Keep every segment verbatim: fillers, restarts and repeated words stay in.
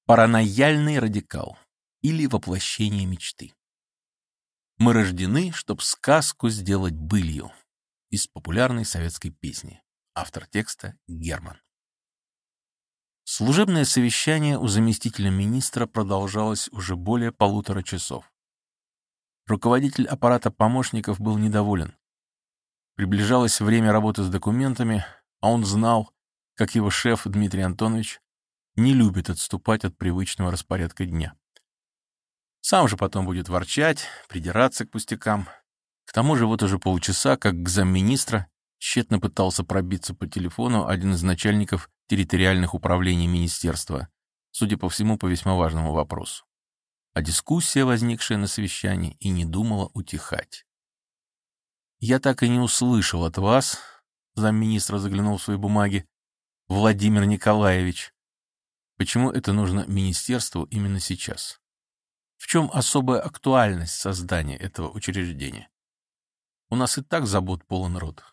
Паранояльный радикал или воплощение мечты. Мы рождены, чтоб сказку сделать былью. Из популярной советской песни. Автор текста Герман. Служебное совещание у заместителя министра продолжалось уже более полутора часов. Руководитель аппарата помощников был недоволен. Приближалось время работы с документами, а он знал, как его шеф Дмитрий Антонович не любит отступать от привычного распорядка дня. Сам же потом будет ворчать, придираться к пустякам. К тому же вот уже полчаса, как к замминистра тщетно пытался пробиться по телефону один из начальников территориальных управлений министерства, судя по всему, по весьма важному вопросу. А дискуссия, возникшая на совещании, и не думала утихать. «Я так и не услышал от вас», — замминистра заглянул в свои бумаги, «Владимир Николаевич, почему это нужно министерству именно сейчас? В чем особая актуальность создания этого учреждения? У нас и так забот полон рот».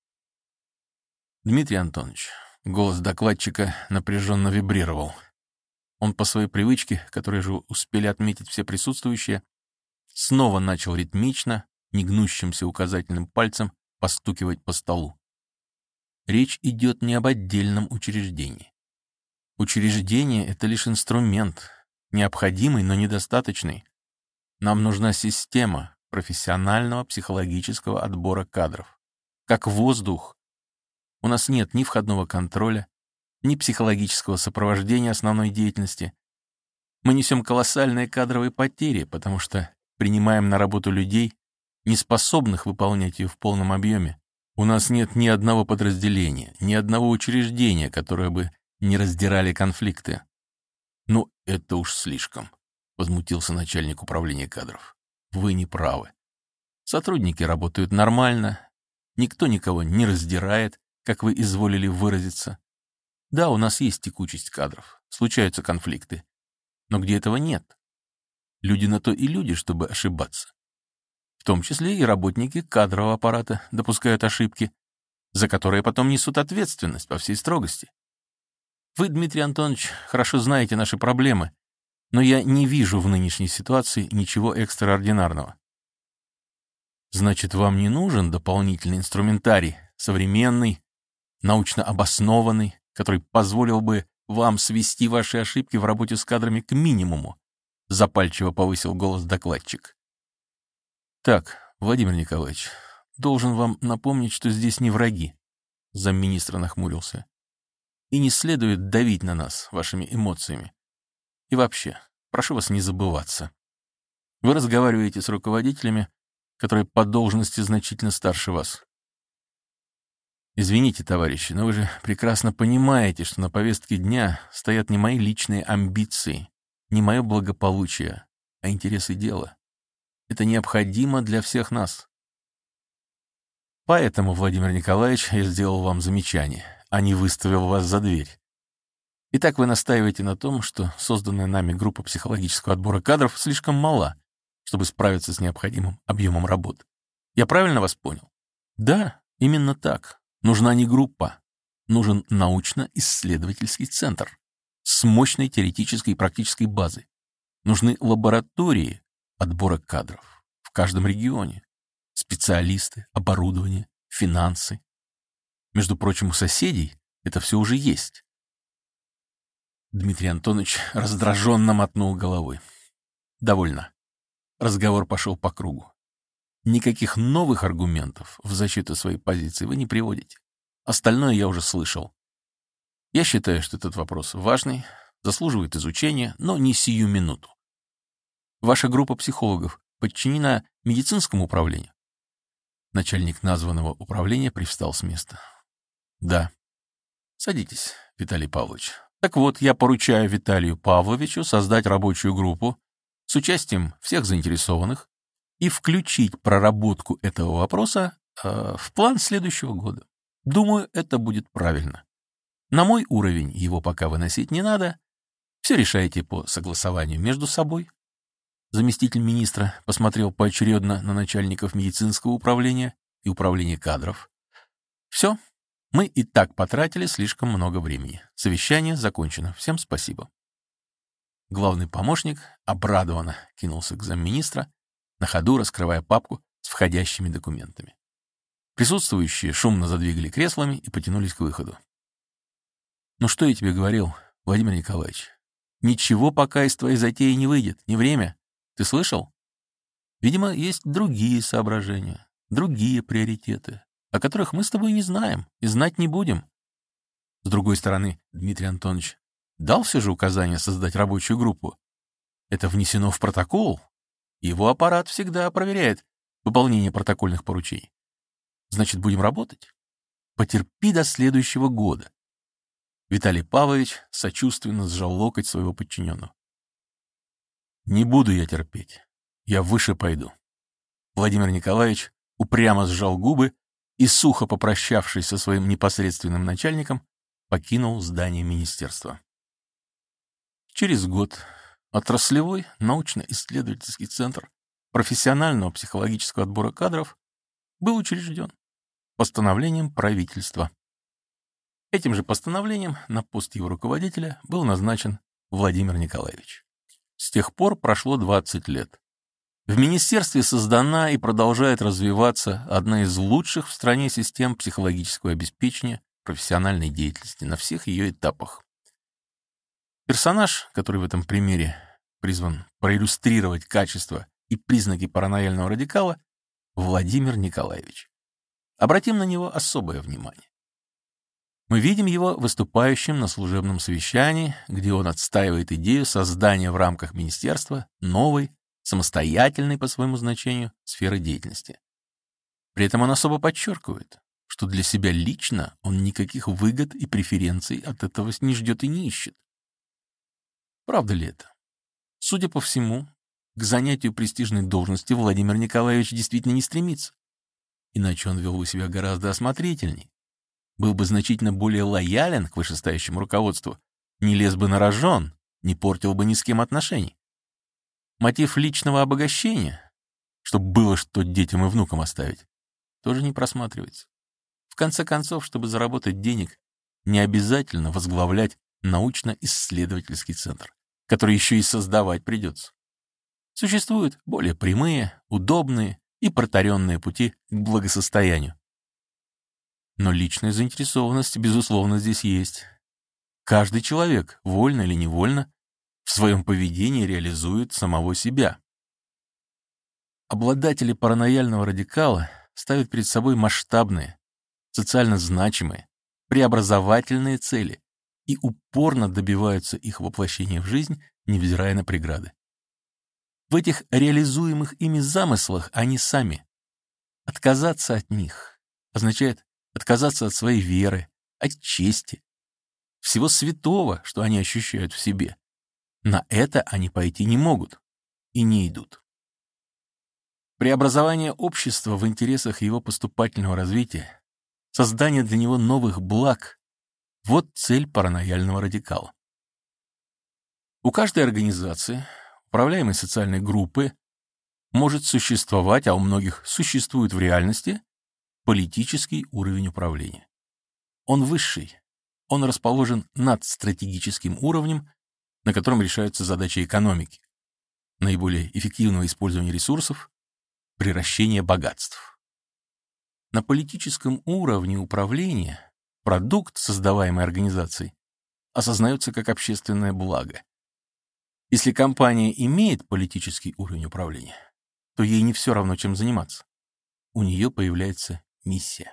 Дмитрий Антонович, голос докладчика напряженно вибрировал. Он по своей привычке, которую же успели отметить все присутствующие, снова начал ритмично, негнущимся указательным пальцем постукивать по столу. Речь идет не об отдельном учреждении. Учреждение — это лишь инструмент, необходимый, но недостаточный. Нам нужна система профессионального психологического отбора кадров. Как воздух. У нас нет ни входного контроля, ни психологического сопровождения основной деятельности. Мы несем колоссальные кадровые потери, потому что принимаем на работу людей, не способных выполнять ее в полном объеме. У нас нет ни одного подразделения, ни одного учреждения, которое бы не раздирали конфликты. «Ну, это уж слишком», — возмутился начальник управления кадров. «Вы не правы. Сотрудники работают нормально, никто никого не раздирает, как вы изволили выразиться. Да, у нас есть текучесть кадров, случаются конфликты, но где этого нет? Люди на то и люди, чтобы ошибаться. В том числе и работники кадрового аппарата допускают ошибки, за которые потом несут ответственность по всей строгости. Вы, Дмитрий Антонович, хорошо знаете наши проблемы, но я не вижу в нынешней ситуации ничего экстраординарного. Значит, вам не нужен дополнительный инструментарий, современный, научно обоснованный, который позволил бы вам свести ваши ошибки в работе с кадрами к минимуму, запальчиво повысил голос докладчик. Так, Владимир Николаевич, должен вам напомнить, что здесь не враги, замминистра нахмурился. И не следует давить на нас вашими эмоциями. И вообще, прошу вас не забываться. Вы разговариваете с руководителями, которые по должности значительно старше вас. Извините, товарищи, но вы же прекрасно понимаете, что на повестке дня стоят не мои личные амбиции, не мое благополучие, а интересы дела. Это необходимо для всех нас. Поэтому, Владимир Николаевич, я сделал вам замечание, а не выставил вас за дверь. Итак, вы настаиваете на том, что созданная нами группа психологического отбора кадров слишком мала, чтобы справиться с необходимым объемом работы. Я правильно вас понял? Да, именно так. Нужна не группа. Нужен научно-исследовательский центр с мощной теоретической и практической базой. Нужны лаборатории отбора кадров в каждом регионе. Специалисты, оборудование, финансы. Между прочим, у соседей это все уже есть. Дмитрий Антонович раздраженно мотнул головой. Довольно. Разговор пошел по кругу. Никаких новых аргументов в защиту своей позиции вы не приводите. Остальное я уже слышал. Я считаю, что этот вопрос важный, заслуживает изучения, но не сию минуту. Ваша группа психологов подчинена медицинскому управлению? Начальник названного управления привстал с места. Да. Садитесь, Виталий Павлович. Так вот, я поручаю Виталию Павловичу создать рабочую группу с участием всех заинтересованных и включить проработку этого вопроса э, в план следующего года. Думаю, это будет правильно. На мой уровень его пока выносить не надо. Все решайте по согласованию между собой. Заместитель министра посмотрел поочередно на начальников медицинского управления и управления кадров. Все, мы и так потратили слишком много времени. Совещание закончено. Всем спасибо. Главный помощник обрадованно кинулся к замминистра, на ходу раскрывая папку с входящими документами. Присутствующие шумно задвигали креслами и потянулись к выходу. «Ну что я тебе говорил, Владимир Николаевич? Ничего пока из твоей затеи не выйдет, не время. Ты слышал? Видимо, есть другие соображения, другие приоритеты, о которых мы с тобой не знаем и знать не будем». С другой стороны, Дмитрий Антонович дал все же указание создать рабочую группу. Это внесено в протокол. Его аппарат всегда проверяет выполнение протокольных поручений. Значит, будем работать? Потерпи до следующего года. Виталий Павлович сочувственно сжал локоть своего подчиненного. Не буду я терпеть. Я выше пойду. Владимир Николаевич упрямо сжал губы и, сухо попрощавшись со своим непосредственным начальником, покинул здание министерства. Через год отраслевой научно-исследовательский центр профессионального психологического отбора кадров был учрежден постановлением правительства. Этим же постановлением на пост его руководителя был назначен Владимир Николаевич. С тех пор прошло двадцать лет. В министерстве создана и продолжает развиваться одна из лучших в стране систем психологического обеспечения профессиональной деятельности на всех ее этапах. Персонаж, который в этом примере призван проиллюстрировать качества и признаки параноидального радикала, Владимир Николаевич. Обратим на него особое внимание. Мы видим его выступающим на служебном совещании, где он отстаивает идею создания в рамках министерства новой, самостоятельной по своему значению сферы деятельности. При этом он особо подчеркивает, что для себя лично он никаких выгод и преференций от этого не ждет и не ищет. Правда ли это? Судя по всему, к занятию престижной должности Владимир Николаевич действительно не стремится. Иначе он вел бы себя гораздо осмотрительней, был бы значительно более лоялен к вышестоящему руководству, не лез бы на рожон, не портил бы ни с кем отношений. Мотив личного обогащения, чтобы было что детям и внукам оставить, тоже не просматривается. В конце концов, чтобы заработать денег, не обязательно возглавлять научно-исследовательский центр, который еще и создавать придется. Существуют более прямые, удобные и протаренные пути к благосостоянию. Но личная заинтересованность, безусловно, здесь есть. Каждый человек, вольно или невольно, в своем поведении реализует самого себя. Обладатели параноидального радикала ставят перед собой масштабные, социально значимые, преобразовательные цели и упорно добиваются их воплощения в жизнь, невзирая на преграды. В этих реализуемых ими замыслах они сами. Отказаться от них означает отказаться от своей веры, от чести, всего святого, что они ощущают в себе. На это они пойти не могут и не идут. Преобразование общества в интересах его поступательного развития, создание для него новых благ — вот цель параноидального радикала. У каждой организации, управляемой социальной группы, может существовать, а у многих существует в реальности, политический уровень управления. Он высший, он расположен над стратегическим уровнем, на котором решаются задачи экономики, наиболее эффективного использования ресурсов, приращения богатств. На политическом уровне управления продукт, создаваемый организацией, осознается как общественное благо. Если компания имеет политический уровень управления, то ей не все равно, чем заниматься. У нее появляется миссия.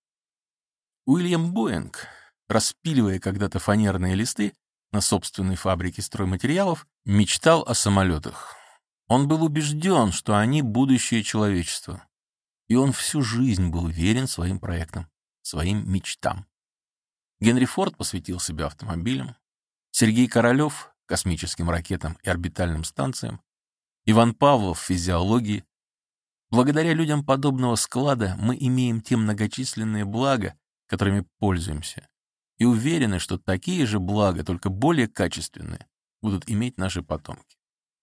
Уильям Боинг, распиливая когда-то фанерные листы на собственной фабрике стройматериалов, мечтал о самолетах. Он был убежден, что они будущее человечества. И он всю жизнь был верен своим проектам, своим мечтам. Генри Форд посвятил себя автомобилям, Сергей Королёв — космическим ракетам и орбитальным станциям, Иван Павлов — физиологии. Благодаря людям подобного склада мы имеем те многочисленные блага, которыми пользуемся, и уверены, что такие же блага, только более качественные, будут иметь наши потомки.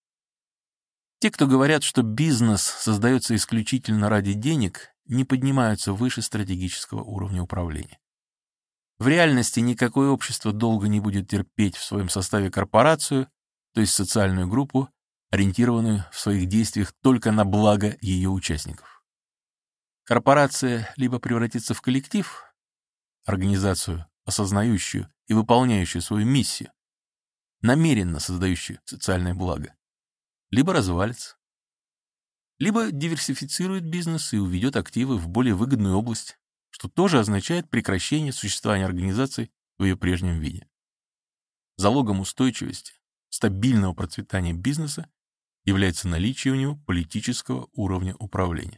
Те, кто говорят, что бизнес создается исключительно ради денег, не поднимаются выше стратегического уровня управления. В реальности никакое общество долго не будет терпеть в своем составе корпорацию, то есть социальную группу, ориентированную в своих действиях только на благо ее участников. Корпорация либо превратится в коллектив, организацию, осознающую и выполняющую свою миссию, намеренно создающую социальное благо, либо развалится, либо диверсифицирует бизнес и уведет активы в более выгодную область, что тоже означает прекращение существования организации в ее прежнем виде. Залогом устойчивости, стабильного процветания бизнеса является наличие у него политического уровня управления.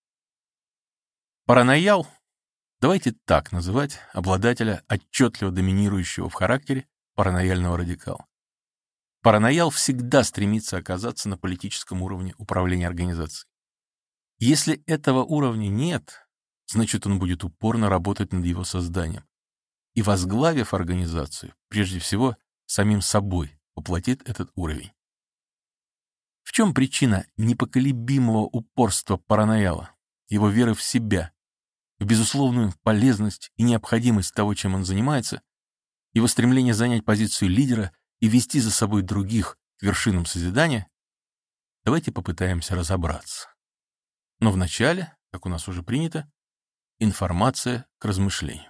Параноял, давайте так называть обладателя отчетливо доминирующего в характере паранояльного радикала. Параноял всегда стремится оказаться на политическом уровне управления организацией. Если этого уровня нет, значит, он будет упорно работать над его созданием. И, возглавив организацию, прежде всего, самим собой воплотит этот уровень. В чем причина непоколебимого упорства паранояла, его веры в себя, в безусловную полезность и необходимость того, чем он занимается, его стремление занять позицию лидера и вести за собой других к вершинам созидания? Давайте попытаемся разобраться. Но вначале, как у нас уже принято, информация к размышлению.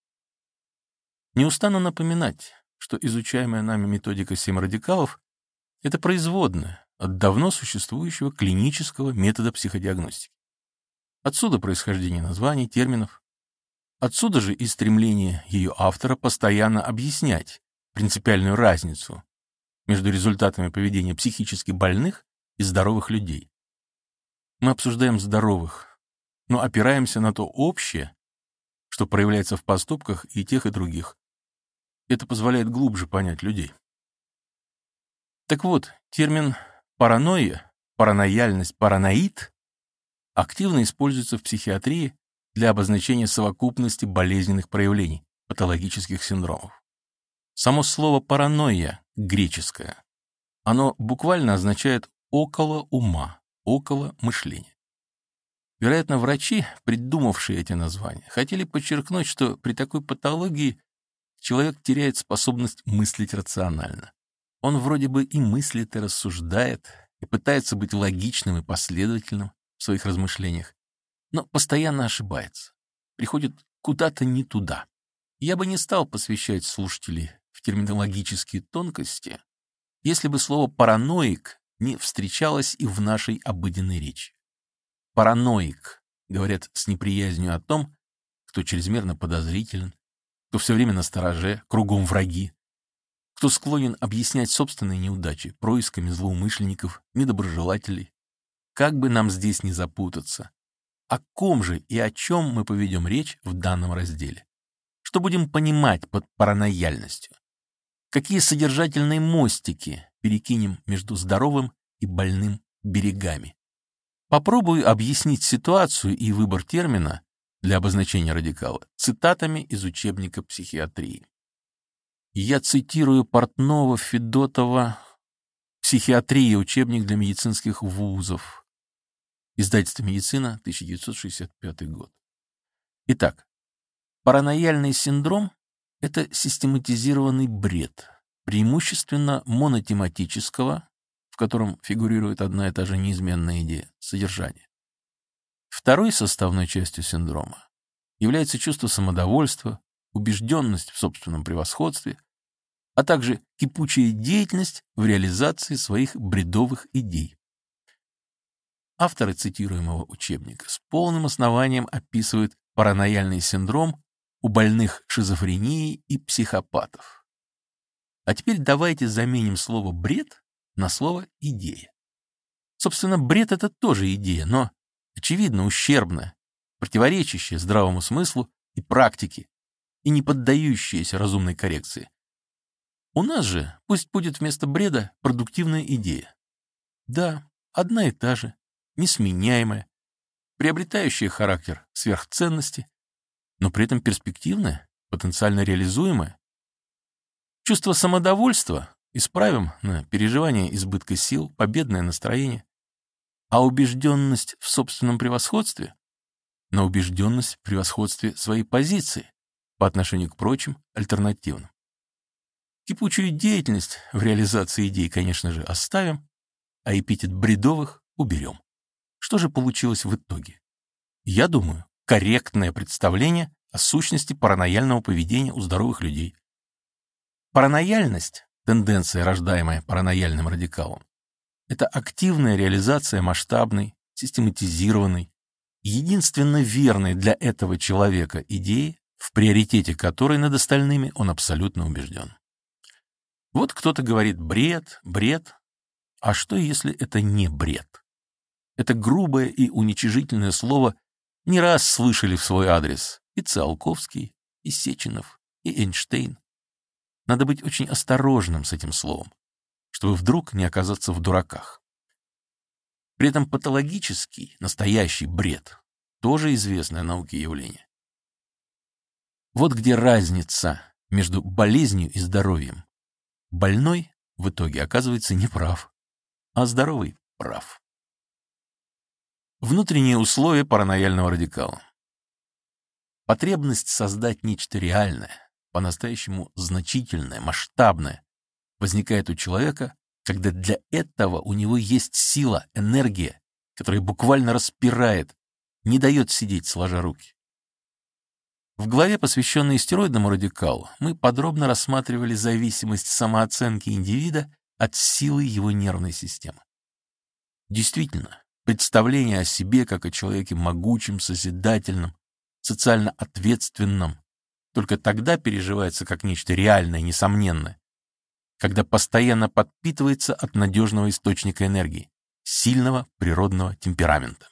Не устану напоминать, что изучаемая нами методика семь радикалов — это производная от давно существующего клинического метода психодиагностики. Отсюда происхождение названий, терминов. Отсюда же и стремление ее автора постоянно объяснять принципиальную разницу между результатами поведения психически больных и здоровых людей. Мы обсуждаем здоровых, но опираемся на то общее, что проявляется в поступках и тех, и других. Это позволяет глубже понять людей. Так вот, термин «паранойя», «паранояльность», «параноид» активно используется в психиатрии для обозначения совокупности болезненных проявлений, патологических синдромов. Само слово «паранойя» греческое. Оно буквально означает «около ума», «около мышления». Вероятно, врачи, придумавшие эти названия, хотели подчеркнуть, что при такой патологии человек теряет способность мыслить рационально. Он вроде бы и мыслит, и рассуждает, и пытается быть логичным и последовательным в своих размышлениях, но постоянно ошибается, приходит куда-то не туда. Я бы не стал посвящать слушателей в терминологические тонкости, если бы слово «параноик» не встречалось и в нашей обыденной речи. Параноик говорят с неприязнью о том, кто чрезмерно подозрителен, кто все время настороже, кругом враги, кто склонен объяснять собственные неудачи происками злоумышленников, недоброжелателей. Как бы нам здесь не запутаться, о ком же и о чем мы поведем речь в данном разделе? Что будем понимать под паранояльностью? Какие содержательные мостики перекинем между здоровым и больным берегами? Попробую объяснить ситуацию и выбор термина для обозначения радикала цитатами из учебника психиатрии. Я цитирую Портнова, Федотова, «Психиатрия. Учебник для медицинских вузов». Издательство «Медицина», тысяча девятьсот шестьдесят пятый год. Итак, паранояльный синдром — это систематизированный бред, преимущественно монотематического, в котором фигурирует одна и та же неизменная идея — содержание. Второй составной частью синдрома является чувство самодовольства, убежденность в собственном превосходстве, а также кипучая деятельность в реализации своих бредовых идей. Авторы цитируемого учебника с полным основанием описывают паранояльный синдром у больных шизофренией и психопатов. А теперь давайте заменим слово «бред» на слово «идея». Собственно, бред — это тоже идея, но, очевидно, ущербная, противоречащая здравому смыслу и практике, и не поддающаяся разумной коррекции. У нас же пусть будет вместо бреда продуктивная идея. Да, одна и та же, несменяемая, приобретающая характер сверхценности, но при этом перспективная, потенциально реализуемая. Чувство самодовольства исправим на переживание избытка сил, победное настроение, а убежденность в собственном превосходстве на убежденность в превосходстве своей позиции по отношению к прочим альтернативным. Кипучую деятельность в реализации идей, конечно же, оставим, а эпитет бредовых уберем. Что же получилось в итоге? Я думаю, корректное представление о сущности паранояльного поведения у здоровых людей. Паранояльность, тенденция, рождаемая паранояльным радикалом, это активная реализация масштабной, систематизированной, единственно верной для этого человека идеи, в приоритете которой над остальными он абсолютно убежден. Вот кто-то говорит бред, бред, а что, если это не бред? Это грубое и уничижительное слово не раз слышали в свой адрес и Циолковский, и Сеченов, и Эйнштейн. Надо быть очень осторожным с этим словом, чтобы вдруг не оказаться в дураках. При этом патологический, настоящий бред тоже известное науке явление. Вот где разница между болезнью и здоровьем. Больной в итоге оказывается неправ, а здоровый прав. Внутренние условия паранояльного радикала. Потребность создать нечто реальное, по-настоящему значительное, масштабное, возникает у человека, когда для этого у него есть сила, энергия, которая буквально распирает, не дает сидеть сложа руки. В главе, посвященной стероидному радикалу, мы подробно рассматривали зависимость самооценки индивида от силы его нервной системы. Действительно, представление о себе как о человеке могучем, созидательном, социально ответственном только тогда переживается как нечто реальное, несомненное, когда постоянно подпитывается от надежного источника энергии, сильного природного темперамента.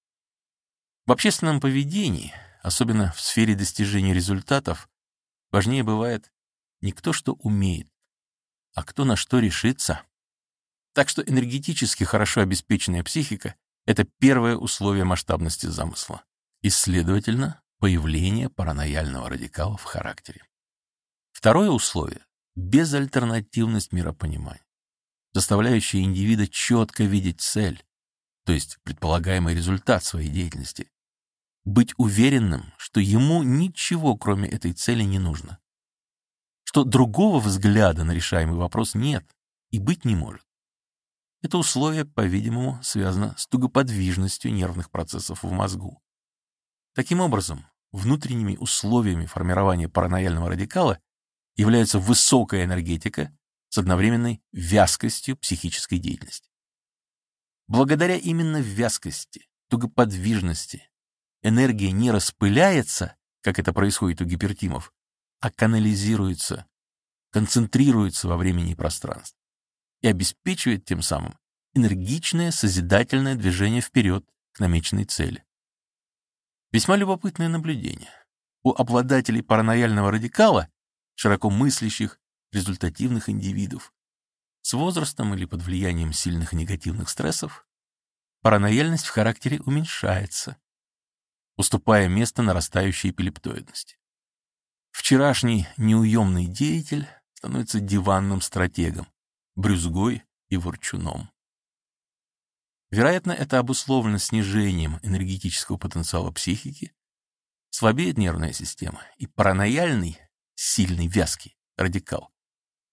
В общественном поведении, особенно в сфере достижения результатов, важнее бывает не кто что умеет, а кто на что решится. Так что энергетически хорошо обеспеченная психика — это первое условие масштабности замысла и, следовательно, появление паранояльного радикала в характере. Второе условие — безальтернативность миропонимания, заставляющая индивида четко видеть цель, то есть предполагаемый результат своей деятельности, быть уверенным, что ему ничего, кроме этой цели, не нужно, что другого взгляда на решаемый вопрос нет и быть не может. Это условие, по-видимому, связано с тугоподвижностью нервных процессов в мозгу. Таким образом, внутренними условиями формирования паранояльного радикала являются высокая энергетика с одновременной вязкостью психической деятельности. Благодаря именно вязкости, тугоподвижности, энергия не распыляется, как это происходит у гипертимов, а канализируется, концентрируется во времени и пространстве и обеспечивает тем самым энергичное созидательное движение вперед к намеченной цели. Весьма любопытное наблюдение. У обладателей паранояльного радикала, широко мыслящих, результативных индивидов, с возрастом или под влиянием сильных негативных стрессов, паранояльность в характере уменьшается, уступая место нарастающей эпилептоидности. Вчерашний неуемный деятель становится диванным стратегом, брюзгой и ворчуном. Вероятно, это обусловлено снижением энергетического потенциала психики, слабеет нервная система, и паранояльный, сильный, вязкий радикал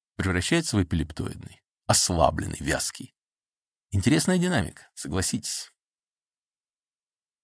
превращается в эпилептоидный, ослабленный, вязкий. Интересная динамика, согласитесь.